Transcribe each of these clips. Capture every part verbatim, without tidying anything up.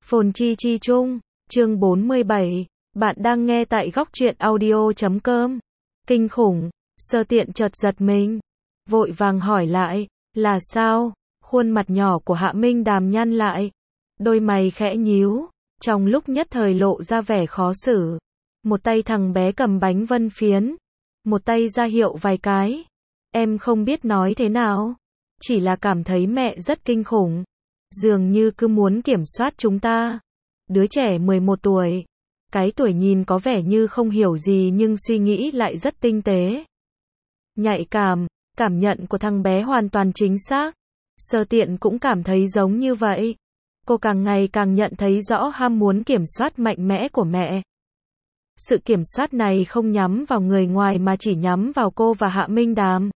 Phồn chi chi chung, chương bốn mươi bảy, bạn đang nghe tại góc truyện audio chấm com. Kinh khủng, Sơ Tiện chợt giật mình, vội vàng hỏi lại, là sao? Khuôn mặt nhỏ của Hạ Minh Đàm nhăn lại, đôi mày khẽ nhíu, trong lúc nhất thời lộ ra vẻ khó xử. Một tay thằng bé cầm bánh vân phiến, một tay ra hiệu vài cái. Em không biết nói thế nào, chỉ là cảm thấy mẹ rất kinh khủng, dường như cứ muốn kiểm soát chúng ta. Đứa trẻ mười một tuổi, cái tuổi nhìn có vẻ như không hiểu gì nhưng suy nghĩ lại rất tinh tế, nhạy cảm. Cảm nhận của thằng bé hoàn toàn chính xác. Sơ Tiện cũng cảm thấy giống như vậy. Cô càng ngày càng nhận thấy rõ ham muốn kiểm soát mạnh mẽ của mẹ. Sự kiểm soát này không nhắm vào người ngoài mà chỉ nhắm vào cô và Hạ Minh Đàm.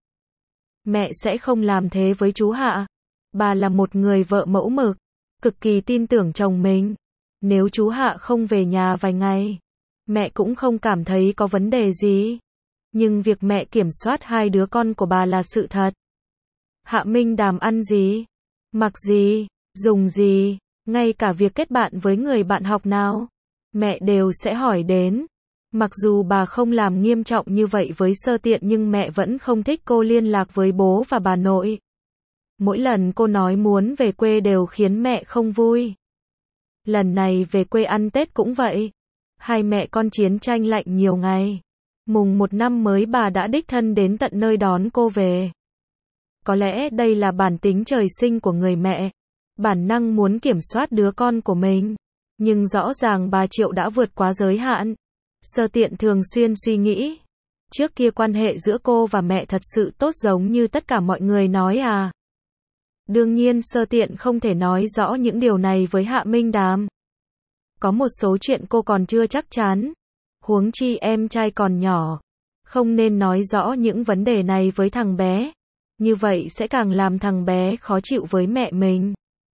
Mẹ sẽ không làm thế với chú Hạ. Bà là một người vợ mẫu mực, cực kỳ tin tưởng chồng mình. Nếu chú Hạ không về nhà vài ngày, mẹ cũng không cảm thấy có vấn đề gì. Nhưng việc mẹ kiểm soát hai đứa con của bà là sự thật. Hạ Minh Đàm ăn gì, mặc gì, dùng gì, ngay cả việc kết bạn với người bạn học nào, mẹ đều sẽ hỏi đến. Mặc dù bà không làm nghiêm trọng như vậy với Sơ Tiện nhưng mẹ vẫn không thích cô liên lạc với bố và bà nội. Mỗi lần cô nói muốn về quê đều khiến mẹ không vui. Lần này về quê ăn Tết cũng vậy. Hai mẹ con chiến tranh lạnh nhiều ngày. Mùng một năm mới bà đã đích thân đến tận nơi đón cô về. Có lẽ đây là bản tính trời sinh của người mẹ. Bản năng muốn kiểm soát đứa con của mình. Nhưng rõ ràng bà Triệu đã vượt quá giới hạn. Sơ Tiện thường xuyên suy nghĩ. Trước kia quan hệ giữa cô và mẹ thật sự tốt giống như tất cả mọi người nói à. Đương nhiên Sơ Tiện không thể nói rõ những điều này với Hạ Minh Đàm. Có một số chuyện cô còn chưa chắc chắn. Huống chi em trai còn nhỏ. Không nên nói rõ những vấn đề này với thằng bé. Như vậy sẽ càng làm thằng bé khó chịu với mẹ mình.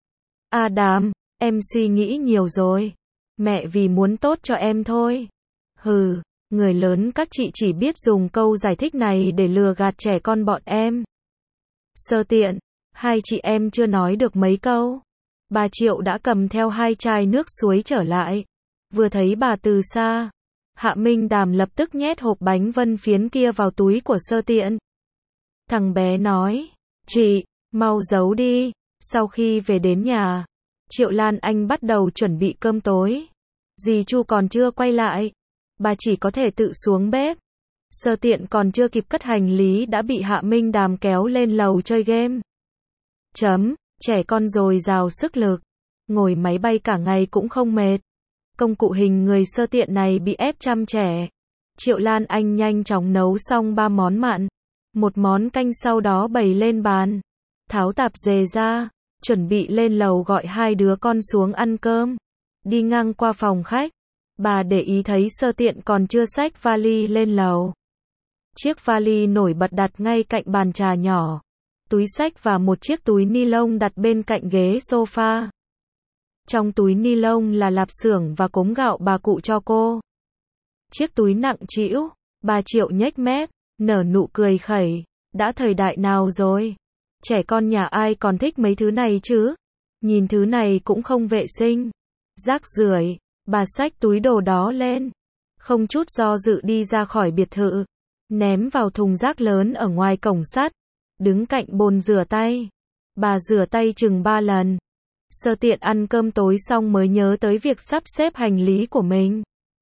À Đàm, em suy nghĩ nhiều rồi. Mẹ vì muốn tốt cho em thôi. Hừ, người lớn các chị chỉ biết dùng câu giải thích này để lừa gạt trẻ con bọn em. Sơ Tiện, hai chị em chưa nói được mấy câu. Bà Triệu đã cầm theo hai chai nước suối trở lại. Vừa thấy bà từ xa, Hạ Minh Đàm lập tức nhét hộp bánh vân phiến kia vào túi của Sơ Tiện. Thằng bé nói, chị, mau giấu đi. Sau khi về đến nhà, Triệu Lan Anh bắt đầu chuẩn bị cơm tối. Dì Chu còn chưa quay lại. Bà chỉ có thể tự xuống bếp. Sơ Tiện còn chưa kịp cất hành lý đã bị Hạ Minh Đàm kéo lên lầu chơi game. Chấm, trẻ con dồi dào sức lực. Ngồi máy bay cả ngày cũng không mệt. Công cụ hình người Sơ Tiện này bị ép chăm trẻ. Triệu Lan Anh nhanh chóng nấu xong ba món mặn. Một món canh sau đó bày lên bàn. Tháo tạp dề ra, chuẩn bị lên lầu gọi hai đứa con xuống ăn cơm. Đi ngang qua phòng khách, bà để ý thấy Sơ Tiện còn chưa xách vali lên lầu. Chiếc vali nổi bật đặt ngay cạnh bàn trà nhỏ. Túi xách và một chiếc túi ni lông đặt bên cạnh ghế sofa. Trong túi ni lông là lạp xưởng và cốm gạo bà cụ cho cô. Chiếc túi nặng trĩu, bà Triệu nhếch mép, nở nụ cười khẩy. Đã thời đại nào rồi? Trẻ con nhà ai còn thích mấy thứ này chứ? Nhìn thứ này cũng không vệ sinh. Rác rưởi. Bà xách túi đồ đó lên. Không chút do dự đi ra khỏi biệt thự. Ném vào thùng rác lớn ở ngoài cổng sắt. Đứng cạnh bồn rửa tay. Bà rửa tay chừng ba lần. Sơ Tiện ăn cơm tối xong mới nhớ tới việc sắp xếp hành lý của mình.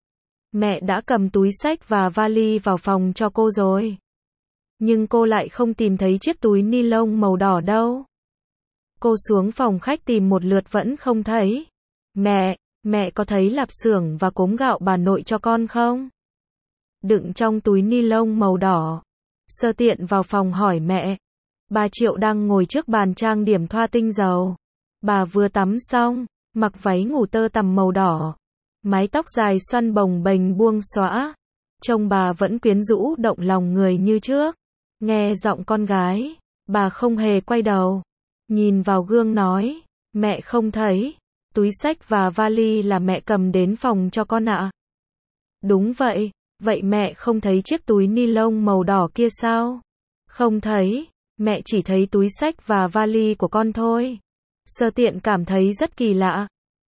Mẹ đã cầm túi xách và vali vào phòng cho cô rồi. Nhưng cô lại không tìm thấy chiếc túi ni lông màu đỏ đâu. Cô xuống phòng khách tìm một lượt vẫn không thấy. Mẹ, mẹ có thấy lạp xưởng và cốm gạo bà nội cho con không? Đựng trong túi ni lông màu đỏ. Sơ Tiện vào phòng hỏi mẹ. Bà Triệu đang ngồi trước bàn trang điểm thoa tinh dầu. Bà vừa tắm xong, mặc váy ngủ tơ tằm màu đỏ. Mái tóc dài xoăn bồng bềnh buông xõa. Trông bà vẫn quyến rũ động lòng người như trước. Nghe giọng con gái, bà không hề quay đầu. Nhìn vào gương nói, mẹ không thấy. Túi xách và vali là mẹ cầm đến phòng cho con ạ. Đúng vậy, vậy mẹ không thấy chiếc túi ni lông màu đỏ kia sao? Không thấy, mẹ chỉ thấy túi xách và vali của con thôi. Sơ Tiện cảm thấy rất kỳ lạ.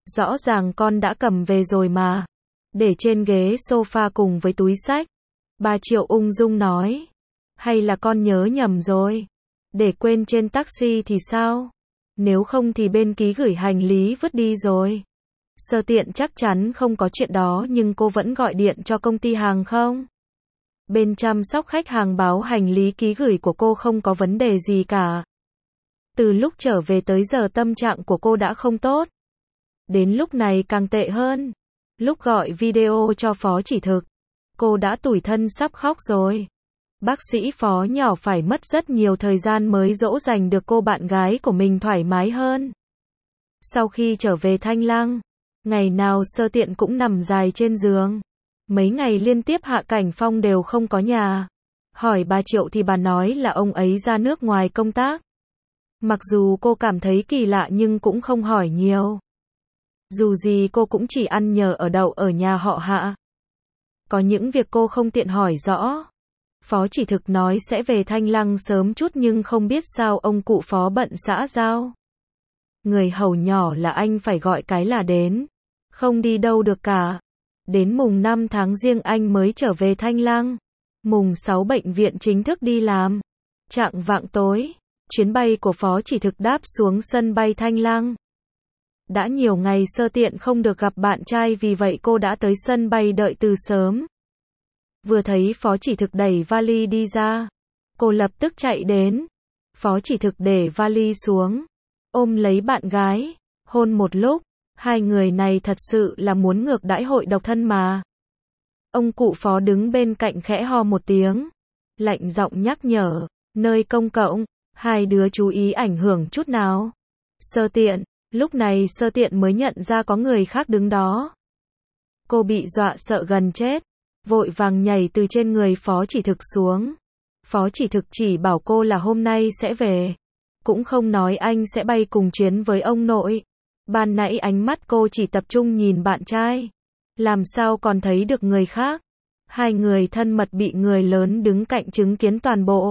Rõ ràng con đã cầm về rồi mà. Để trên ghế sofa cùng với túi xách. Bà Triệu ung dung nói. Hay là con nhớ nhầm rồi? Để quên trên taxi thì sao? Nếu không thì bên ký gửi hành lý vứt đi rồi. Sơ Tiện chắc chắn không có chuyện đó nhưng cô vẫn gọi điện cho công ty hàng không. Bên chăm sóc khách hàng báo hành lý ký gửi của cô không có vấn đề gì cả. Từ lúc trở về tới giờ tâm trạng của cô đã không tốt. Đến lúc này càng tệ hơn. Lúc gọi video cho Phó Chỉ Thực, cô đã tủi thân sắp khóc rồi. Bác sĩ Phó nhỏ phải mất rất nhiều thời gian mới dỗ dành được cô bạn gái của mình thoải mái hơn. Sau khi trở về Thanh Lăng, ngày nào Sơ Tiện cũng nằm dài trên giường. Mấy ngày liên tiếp Hạ Cảnh Phong đều không có nhà. Hỏi bà Triệu thì bà nói là ông ấy ra nước ngoài công tác. Mặc dù cô cảm thấy kỳ lạ nhưng cũng không hỏi nhiều. Dù gì cô cũng chỉ ăn nhờ ở đậu ở nhà họ Hạ. Có những việc cô không tiện hỏi rõ. Phó Chỉ Thực nói sẽ về Thanh Lăng sớm chút nhưng không biết sao ông cụ Phó bận xã giao. Người hầu nhỏ là anh phải gọi cái là đến. Không đi đâu được cả. Đến mùng năm tháng Giêng anh mới trở về Thanh Lăng. Mùng sáu bệnh viện chính thức đi làm. Chạng vạng tối, chuyến bay của Phó Chỉ Thực đáp xuống sân bay Thanh Lăng. Đã nhiều ngày Sơ Tiện không được gặp bạn trai vì vậy cô đã tới sân bay đợi từ sớm. Vừa thấy Phó Chỉ Thực đẩy vali đi ra, cô lập tức chạy đến. Phó Chỉ Thực để vali xuống, ôm lấy bạn gái, hôn một lúc. Hai người này thật sự là muốn ngược đãi hội độc thân mà. Ông cụ Phó đứng bên cạnh khẽ ho một tiếng, lạnh giọng nhắc nhở, nơi công cộng, hai đứa chú ý ảnh hưởng chút nào. Sơ Tiện, lúc này Sơ Tiện mới nhận ra có người khác đứng đó. Cô bị dọa sợ gần chết, vội vàng nhảy từ trên người Phó Chỉ Thực xuống. Phó Chỉ Thực chỉ bảo cô là hôm nay sẽ về, cũng không nói anh sẽ bay cùng chuyến với ông nội. Ban nãy ánh mắt cô chỉ tập trung nhìn bạn trai, làm sao còn thấy được người khác. Hai người thân mật bị người lớn đứng cạnh chứng kiến toàn bộ.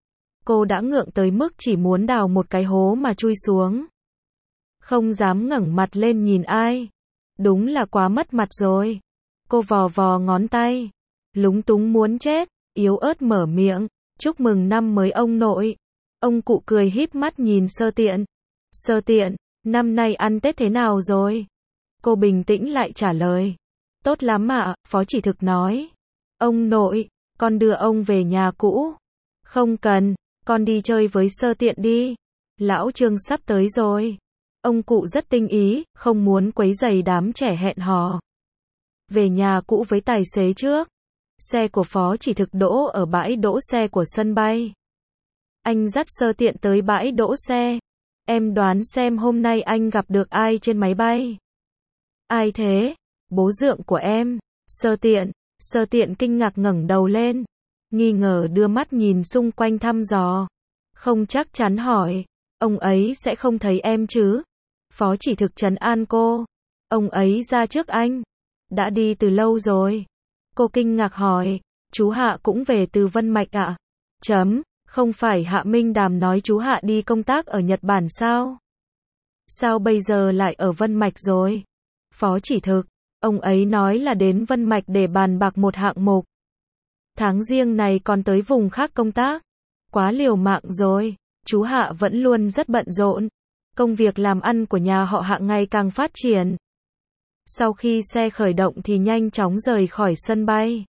Cô đã ngượng tới mức chỉ muốn đào một cái hố mà chui xuống. Không dám ngẩng mặt lên nhìn ai. Đúng là quá mất mặt rồi. Cô vò vò ngón tay, lúng túng muốn chết, yếu ớt mở miệng, chúc mừng năm mới ông nội. Ông cụ cười híp mắt nhìn Sơ Tiện. Sơ Tiện, năm nay ăn Tết thế nào rồi? Cô bình tĩnh lại trả lời. Tốt lắm ạ, Phó Chỉ Thực nói. Ông nội, con đưa ông về nhà cũ. Không cần, con đi chơi với Sơ Tiện đi. Lão Trương sắp tới rồi. Ông cụ rất tinh ý, không muốn quấy rầy đám trẻ hẹn hò. Về nhà cũ với tài xế trước. Xe của Phó Chỉ Thực đỗ ở bãi đỗ xe của sân bay. Anh dắt Sơ Tiện tới bãi đỗ xe. Em đoán xem hôm nay anh gặp được ai trên máy bay? Ai thế? Bố dượng của em. Sơ Tiện. Sơ Tiện kinh ngạc ngẩng đầu lên, nghi ngờ đưa mắt nhìn xung quanh thăm dò. Không chắc chắn hỏi, ông ấy sẽ không thấy em chứ? Phó Chỉ Thực trấn an cô. Ông ấy ra trước anh. Đã đi từ lâu rồi. Cô kinh ngạc hỏi, chú Hạ cũng về từ Vân Mạch ạ? À? Chấm, không phải Hạ Minh Đàm nói chú Hạ đi công tác ở Nhật Bản sao? Sao bây giờ lại ở Vân Mạch rồi? Phó Chỉ Thực, ông ấy nói là đến Vân Mạch để bàn bạc một hạng mục. Tháng Giêng này còn tới vùng khác công tác. Quá liều mạng rồi, chú Hạ vẫn luôn rất bận rộn. Công việc làm ăn của nhà họ Hạ ngày càng phát triển. Sau khi xe khởi động thì nhanh chóng rời khỏi sân bay.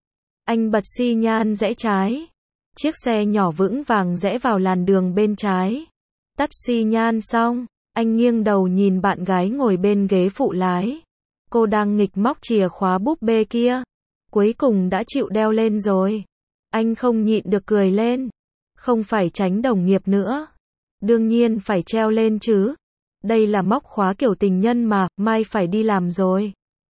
Anh bật xi nhan rẽ trái. Chiếc xe nhỏ vững vàng rẽ vào làn đường bên trái. Tắt xi nhan xong, anh nghiêng đầu nhìn bạn gái ngồi bên ghế phụ lái. Cô đang nghịch móc chìa khóa búp bê kia. Cuối cùng đã chịu đeo lên rồi. Anh không nhịn được cười lên. Không phải tránh đồng nghiệp nữa. Đương nhiên phải treo lên chứ. Đây là móc khóa kiểu tình nhân mà, mai phải đi làm rồi.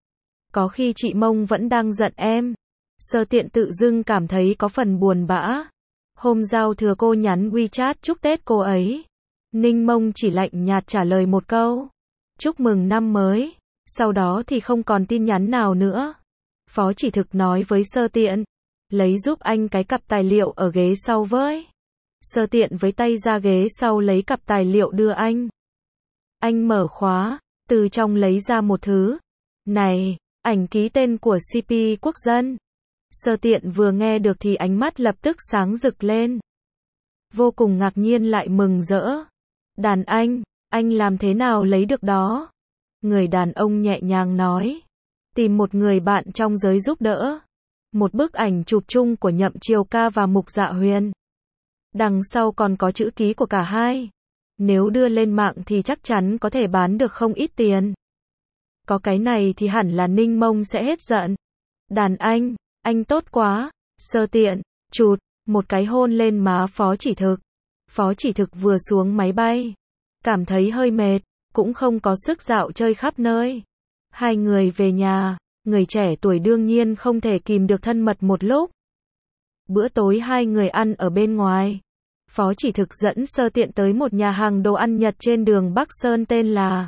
Có khi chị Mông vẫn đang giận em. Sơ Tiện tự dưng cảm thấy có phần buồn bã. Hôm giao thừa cô nhắn WeChat chúc Tết cô ấy. Ninh Mông chỉ lạnh nhạt trả lời một câu. Chúc mừng năm mới. Sau đó thì không còn tin nhắn nào nữa. Phó Chỉ Thực nói với Sơ Tiện. Lấy giúp anh cái cặp tài liệu ở ghế sau với. Sơ Tiện với tay ra ghế sau lấy cặp tài liệu đưa anh. Anh mở khóa, từ trong lấy ra một thứ. Này, ảnh ký tên của xê pê quốc dân. Sơ Tiện vừa nghe được thì ánh mắt lập tức sáng rực lên. Vô cùng ngạc nhiên lại mừng rỡ. Đàn anh, anh làm thế nào lấy được đó? Người đàn ông nhẹ nhàng nói. Tìm một người bạn trong giới giúp đỡ. Một bức ảnh chụp chung của Nhậm Triều Ca và Mục Dạ Huyền. Đằng sau còn có chữ ký của cả hai. Nếu đưa lên mạng thì chắc chắn có thể bán được không ít tiền. Có cái này thì hẳn là Ninh Mông sẽ hết giận. Đàn anh, anh tốt quá. Sơ Tiện, chụt, một cái hôn lên má Phó Chỉ Thực. Phó Chỉ Thực vừa xuống máy bay. Cảm thấy hơi mệt, cũng không có sức dạo chơi khắp nơi. Hai người về nhà, người trẻ tuổi đương nhiên không thể kìm được thân mật một lúc. Bữa tối hai người ăn ở bên ngoài. Phó Chỉ Thực dẫn Sơ Tiện tới một nhà hàng đồ ăn Nhật trên đường Bắc Sơn tên là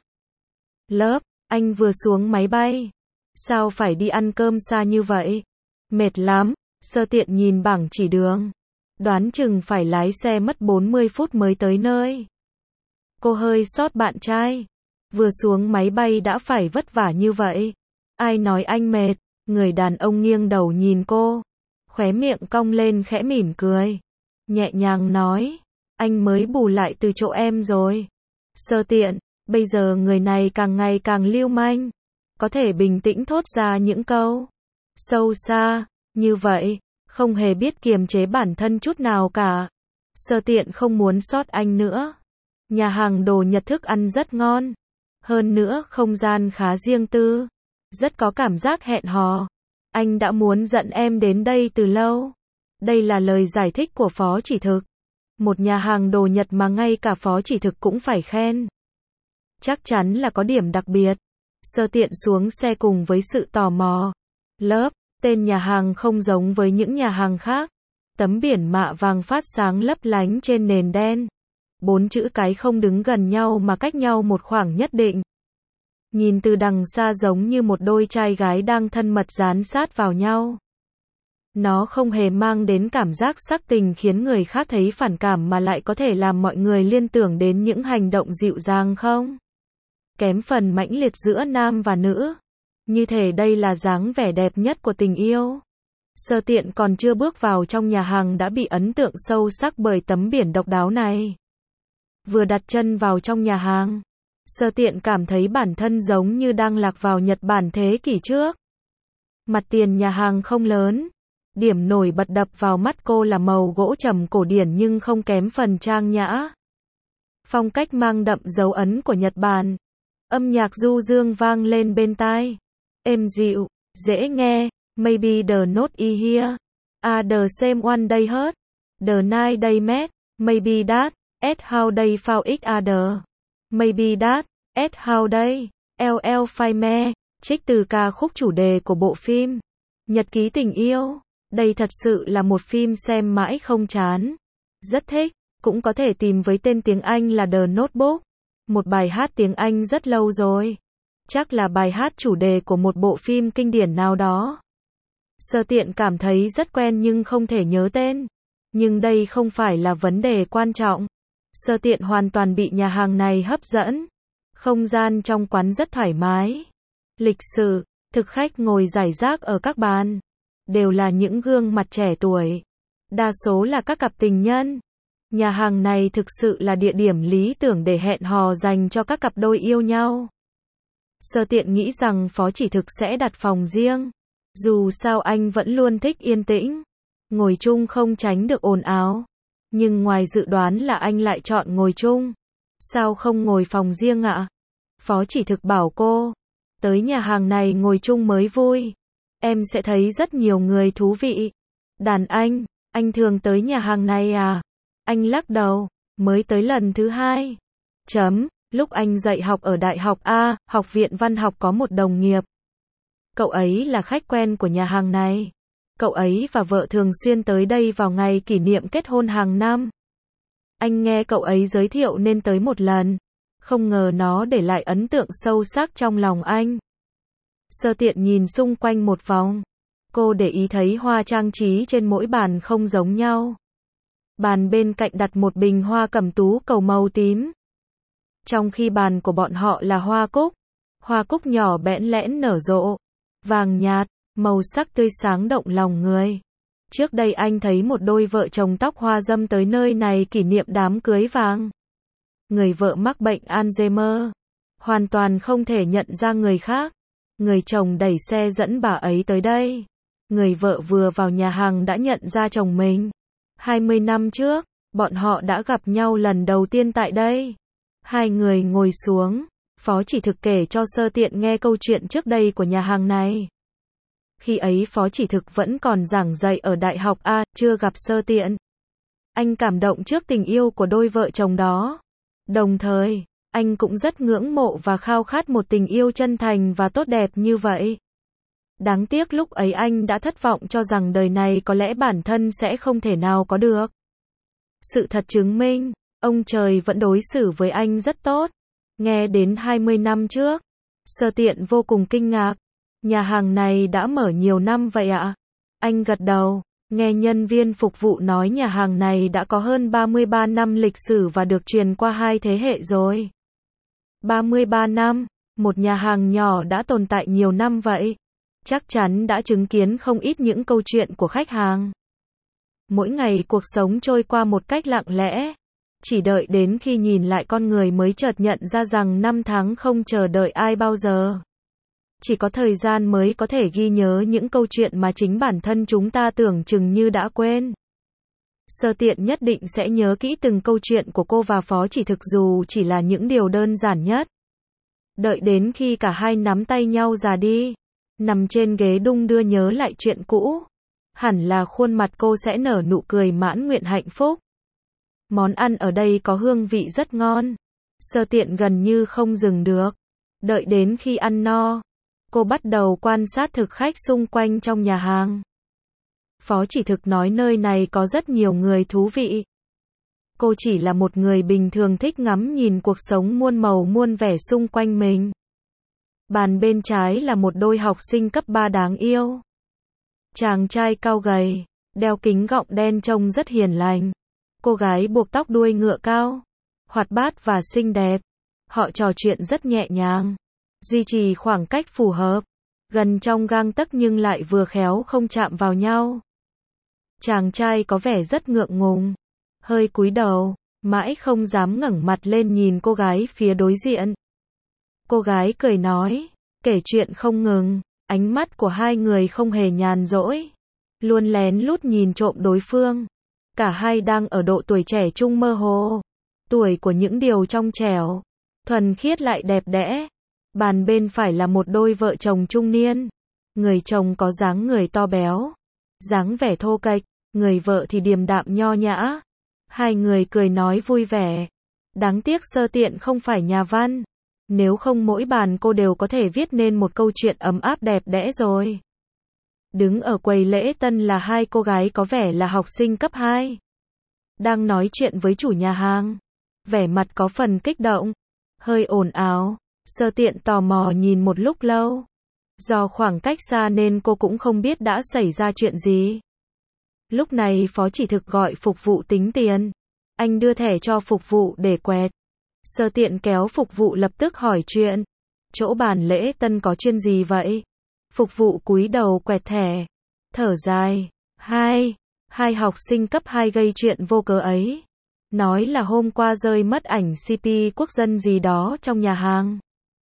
Lớp. Anh vừa xuống máy bay. Sao phải đi ăn cơm xa như vậy? Mệt lắm. Sơ Tiện nhìn bảng chỉ đường. Đoán chừng phải lái xe mất bốn mươi phút mới tới nơi. Cô hơi sót bạn trai. Vừa xuống máy bay đã phải vất vả như vậy. Ai nói anh mệt? Người đàn ông nghiêng đầu nhìn cô. Khóe miệng cong lên khẽ mỉm cười. Nhẹ nhàng nói. Anh mới bù lại từ chỗ em rồi. Sơ Tiện, bây giờ người này càng ngày càng lưu manh. Có thể bình tĩnh thốt ra những câu sâu xa như vậy. Không hề biết kiềm chế bản thân chút nào cả. Sơ Tiện không muốn sót anh nữa. Nhà hàng đồ Nhật thức ăn rất ngon. Hơn nữa không gian khá riêng tư. Rất có cảm giác hẹn hò. Anh đã muốn dẫn em đến đây từ lâu. Đây là lời giải thích của Phó Chỉ Thực. Một nhà hàng đồ Nhật mà ngay cả Phó Chỉ Thực cũng phải khen. Chắc chắn là có điểm đặc biệt. Sơ Tiện xuống xe cùng với sự tò mò. Lớp, tên nhà hàng không giống với những nhà hàng khác. Tấm biển mạ vàng phát sáng lấp lánh trên nền đen. Bốn chữ cái không đứng gần nhau mà cách nhau một khoảng nhất định. Nhìn từ đằng xa giống như một đôi trai gái đang thân mật dán sát vào nhau. Nó không hề mang đến cảm giác sắc tình khiến người khác thấy phản cảm mà lại có thể làm mọi người liên tưởng đến những hành động dịu dàng không? Kém phần mãnh liệt giữa nam và nữ. Như thể đây là dáng vẻ đẹp nhất của tình yêu. Sơ Tiện còn chưa bước vào trong nhà hàng đã bị ấn tượng sâu sắc bởi tấm biển độc đáo này. Vừa đặt chân vào trong nhà hàng, Sơ Tiện cảm thấy bản thân giống như đang lạc vào Nhật Bản thế kỷ trước. Mặt tiền nhà hàng không lớn. Điểm nổi bật đập vào mắt cô là màu gỗ trầm cổ điển nhưng không kém phần trang nhã. Phong cách mang đậm dấu ấn của Nhật Bản. Âm nhạc du dương vang lên bên tai. Êm dịu, dễ nghe. Maybe the not e here. Ah the same one day hurt. The night they met. Maybe that. At how they found each other. Maybe that. At how they. L L Phai Me. Trích từ ca khúc chủ đề của bộ phim Nhật ký tình yêu. Đây thật sự là một phim xem mãi không chán. Rất thích. Cũng có thể tìm với tên tiếng Anh là The Notebook. Một bài hát tiếng Anh rất lâu rồi. Chắc là bài hát chủ đề của một bộ phim kinh điển nào đó. Sơ Tiện cảm thấy rất quen nhưng không thể nhớ tên. Nhưng đây không phải là vấn đề quan trọng. Sơ Tiện hoàn toàn bị nhà hàng này hấp dẫn. Không gian trong quán rất thoải mái. Lịch sự, thực khách ngồi rải rác ở các bàn. Đều là những gương mặt trẻ tuổi. Đa số là các cặp tình nhân. Nhà hàng này thực sự là địa điểm lý tưởng để hẹn hò dành cho các cặp đôi yêu nhau. Sơ Tiện nghĩ rằng Phó Chỉ Thực sẽ đặt phòng riêng. Dù sao anh vẫn luôn thích yên tĩnh. Ngồi chung không tránh được ồn ào. Nhưng ngoài dự đoán là anh lại chọn ngồi chung. Sao không ngồi phòng riêng ạ? Phó Chỉ Thực bảo cô. Tới nhà hàng này ngồi chung mới vui. Em sẽ thấy rất nhiều người thú vị. Đàn anh, anh thường tới nhà hàng này à? Anh lắc đầu, mới tới lần thứ hai. Chấm, lúc anh dạy học ở Đại học A, Học viện Văn học có một đồng nghiệp. Cậu ấy là khách quen của nhà hàng này. Cậu ấy và vợ thường xuyên tới đây vào ngày kỷ niệm kết hôn hàng năm. Anh nghe cậu ấy giới thiệu nên tới một lần. Không ngờ nó để lại ấn tượng sâu sắc trong lòng anh. Sơ Tiện nhìn xung quanh một vòng. Cô để ý thấy hoa trang trí trên mỗi bàn không giống nhau. Bàn bên cạnh đặt một bình hoa cẩm tú cầu màu tím. Trong khi bàn của bọn họ là hoa cúc. Hoa cúc nhỏ bẽn lẽn nở rộ, vàng nhạt, màu sắc tươi sáng động lòng người. Trước đây anh thấy một đôi vợ chồng tóc hoa dâm tới nơi này kỷ niệm đám cưới vàng. Người vợ mắc bệnh Alzheimer, hoàn toàn không thể nhận ra người khác. Người chồng đẩy xe dẫn bà ấy tới đây. Người vợ vừa vào nhà hàng đã nhận ra chồng mình. hai mươi năm trước, bọn họ đã gặp nhau lần đầu tiên tại đây. Hai người ngồi xuống, Phó Chỉ Thực kể cho Sơ Tiện nghe câu chuyện trước đây của nhà hàng này. Khi ấy Phó Chỉ Thực vẫn còn giảng dạy ở Đại học A, chưa gặp Sơ Tiện. Anh cảm động trước tình yêu của đôi vợ chồng đó. Đồng thời, anh cũng rất ngưỡng mộ và khao khát một tình yêu chân thành và tốt đẹp như vậy. Đáng tiếc lúc ấy anh đã thất vọng cho rằng đời này có lẽ bản thân sẽ không thể nào có được. Sự thật chứng minh, ông trời vẫn đối xử với anh rất tốt. Nghe đến hai mươi năm trước, Sơ Tiện vô cùng kinh ngạc. Nhà hàng này đã mở nhiều năm vậy ạ? Anh gật đầu, nghe nhân viên phục vụ nói nhà hàng này đã có hơn ba mươi ba năm lịch sử và được truyền qua hai thế hệ rồi. ba mươi ba năm, một nhà hàng nhỏ đã tồn tại nhiều năm vậy. Chắc chắn đã chứng kiến không ít những câu chuyện của khách hàng. Mỗi ngày cuộc sống trôi qua một cách lặng lẽ. Chỉ đợi đến khi nhìn lại con người mới chợt nhận ra rằng năm tháng không chờ đợi ai bao giờ. Chỉ có thời gian mới có thể ghi nhớ những câu chuyện mà chính bản thân chúng ta tưởng chừng như đã quên. Sơ Tiện nhất định sẽ nhớ kỹ từng câu chuyện của cô và Phó Chỉ Thực dù chỉ là những điều đơn giản nhất. Đợi đến khi cả hai nắm tay nhau già đi, nằm trên ghế đung đưa nhớ lại chuyện cũ, hẳn là khuôn mặt cô sẽ nở nụ cười mãn nguyện hạnh phúc. Món ăn ở đây có hương vị rất ngon. Sơ Tiện gần như không dừng được. Đợi đến khi ăn no, cô bắt đầu quan sát thực khách xung quanh trong nhà hàng. Phó Chỉ Thực nói nơi này có rất nhiều người thú vị. Cô chỉ là một người bình thường thích ngắm nhìn cuộc sống muôn màu muôn vẻ xung quanh mình. Bàn bên trái là một đôi học sinh cấp ba đáng yêu. Chàng trai cao gầy, đeo kính gọng đen trông rất hiền lành. Cô gái buộc tóc đuôi ngựa cao, hoạt bát và xinh đẹp. Họ trò chuyện rất nhẹ nhàng, duy trì khoảng cách phù hợp, gần trong gang tấc nhưng lại vừa khéo không chạm vào nhau. Chàng trai có vẻ rất ngượng ngùng, hơi cúi đầu, mãi không dám ngẩng mặt lên nhìn cô gái phía đối diện. Cô gái cười nói, kể chuyện không ngừng, ánh mắt của hai người không hề nhàn rỗi, luôn lén lút nhìn trộm đối phương. Cả hai đang ở độ tuổi trẻ trung mơ hồ, tuổi của những điều trong trẻo, thuần khiết lại đẹp đẽ. Bàn bên phải là một đôi vợ chồng trung niên. Người chồng có dáng người to béo, dáng vẻ thô kệch, người vợ thì điềm đạm nho nhã. Hai người cười nói vui vẻ. Đáng tiếc Sơ Tiện không phải nhà văn. Nếu không mỗi bàn cô đều có thể viết nên một câu chuyện ấm áp đẹp đẽ rồi. Đứng ở quầy lễ tân là hai cô gái có vẻ là học sinh cấp hai. Đang nói chuyện với chủ nhà hàng. Vẻ mặt có phần kích động, hơi ồn ào. Sơ Tiện tò mò nhìn một lúc lâu. Do khoảng cách xa nên cô cũng không biết đã xảy ra chuyện gì. Lúc này Phó Chỉ Thực gọi phục vụ tính tiền. Anh đưa thẻ cho phục vụ để quẹt. Sơ Tiện kéo phục vụ lập tức hỏi chuyện. Chỗ bàn lễ tân có chuyện gì vậy? Phục vụ cúi đầu quẹt thẻ. Thở dài. Hai. Hai học sinh cấp hai gây chuyện vô cớ ấy. Nói là hôm qua rơi mất ảnh xê pê quốc dân gì đó trong nhà hàng.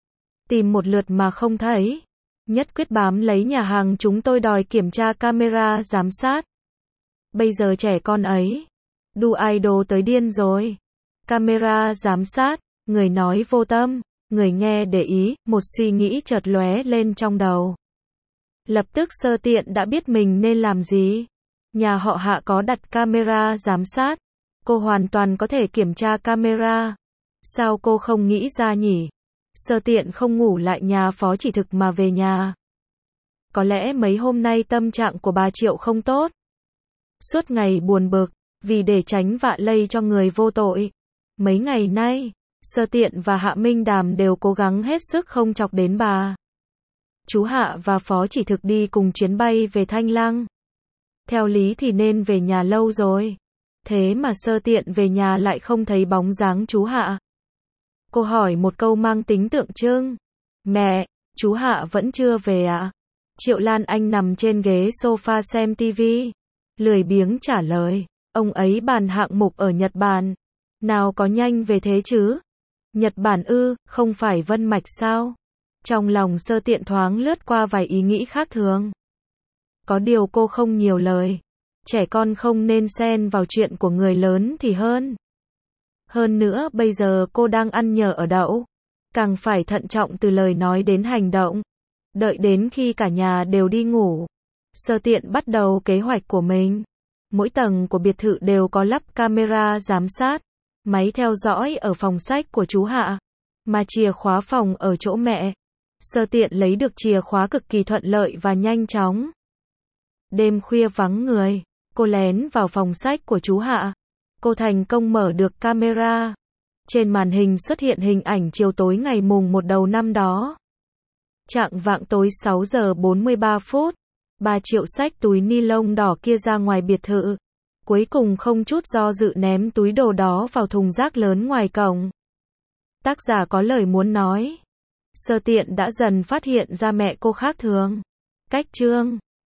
Tìm một lượt mà không thấy. Nhất quyết bám lấy nhà hàng chúng tôi đòi kiểm tra camera giám sát. Bây giờ trẻ con ấy. Đu idol tới điên rồi. Camera giám sát. Người nói vô tâm. Người nghe để ý. Một suy nghĩ chợt lóe lên trong đầu. Lập tức Sơ Tiện đã biết mình nên làm gì. Nhà họ Hạ có đặt camera giám sát. Cô hoàn toàn có thể kiểm tra camera. Sao cô không nghĩ ra nhỉ? Sơ Tiện không ngủ lại nhà Phó Chỉ Thực mà về nhà. Có lẽ mấy hôm nay tâm trạng của bà Triệu không tốt. Suốt ngày buồn bực, vì để tránh vạ lây cho người vô tội. Mấy ngày nay, Sơ Tiện và Hạ Minh Đàm đều cố gắng hết sức không chọc đến bà. Chú Hạ và Phó Chỉ Thực đi cùng chuyến bay về Thanh Lăng. Theo lý thì nên về nhà lâu rồi. Thế mà Sơ Tiện về nhà lại không thấy bóng dáng chú Hạ. Cô hỏi một câu mang tính tượng trưng. Mẹ, chú Hạ vẫn chưa về ạ? Triệu Lan Anh nằm trên ghế sofa xem tivi, lười biếng trả lời. Ông ấy bàn hạng mục ở Nhật Bản. Nào có nhanh về thế chứ? Nhật Bản ư, không phải Vân Mạch sao? Trong lòng Sơ Tiện thoáng lướt qua vài ý nghĩ khác thường. Có điều cô không nhiều lời. Trẻ con không nên xen vào chuyện của người lớn thì hơn. Hơn nữa bây giờ cô đang ăn nhờ ở đậu. Càng phải thận trọng từ lời nói đến hành động. Đợi đến khi cả nhà đều đi ngủ, Sơ Tiện bắt đầu kế hoạch của mình. Mỗi tầng của biệt thự đều có lắp camera giám sát, máy theo dõi ở phòng sách của chú Hạ, mà chìa khóa phòng ở chỗ mẹ. Sơ Tiện lấy được chìa khóa cực kỳ thuận lợi và nhanh chóng. Đêm khuya vắng người, cô lén vào phòng sách của chú Hạ. Cô thành công mở được camera. Trên màn hình xuất hiện hình ảnh chiều tối ngày mùng một đầu năm đó. Chạng vạng tối sáu giờ bốn mươi ba phút, bà Triệu xách túi ni lông đỏ kia ra ngoài biệt thự. Cuối cùng không chút do dự ném túi đồ đó vào thùng rác lớn ngoài cổng. Tác giả có lời muốn nói. Sơ Tiện đã dần phát hiện ra mẹ cô khác thường. Cách chương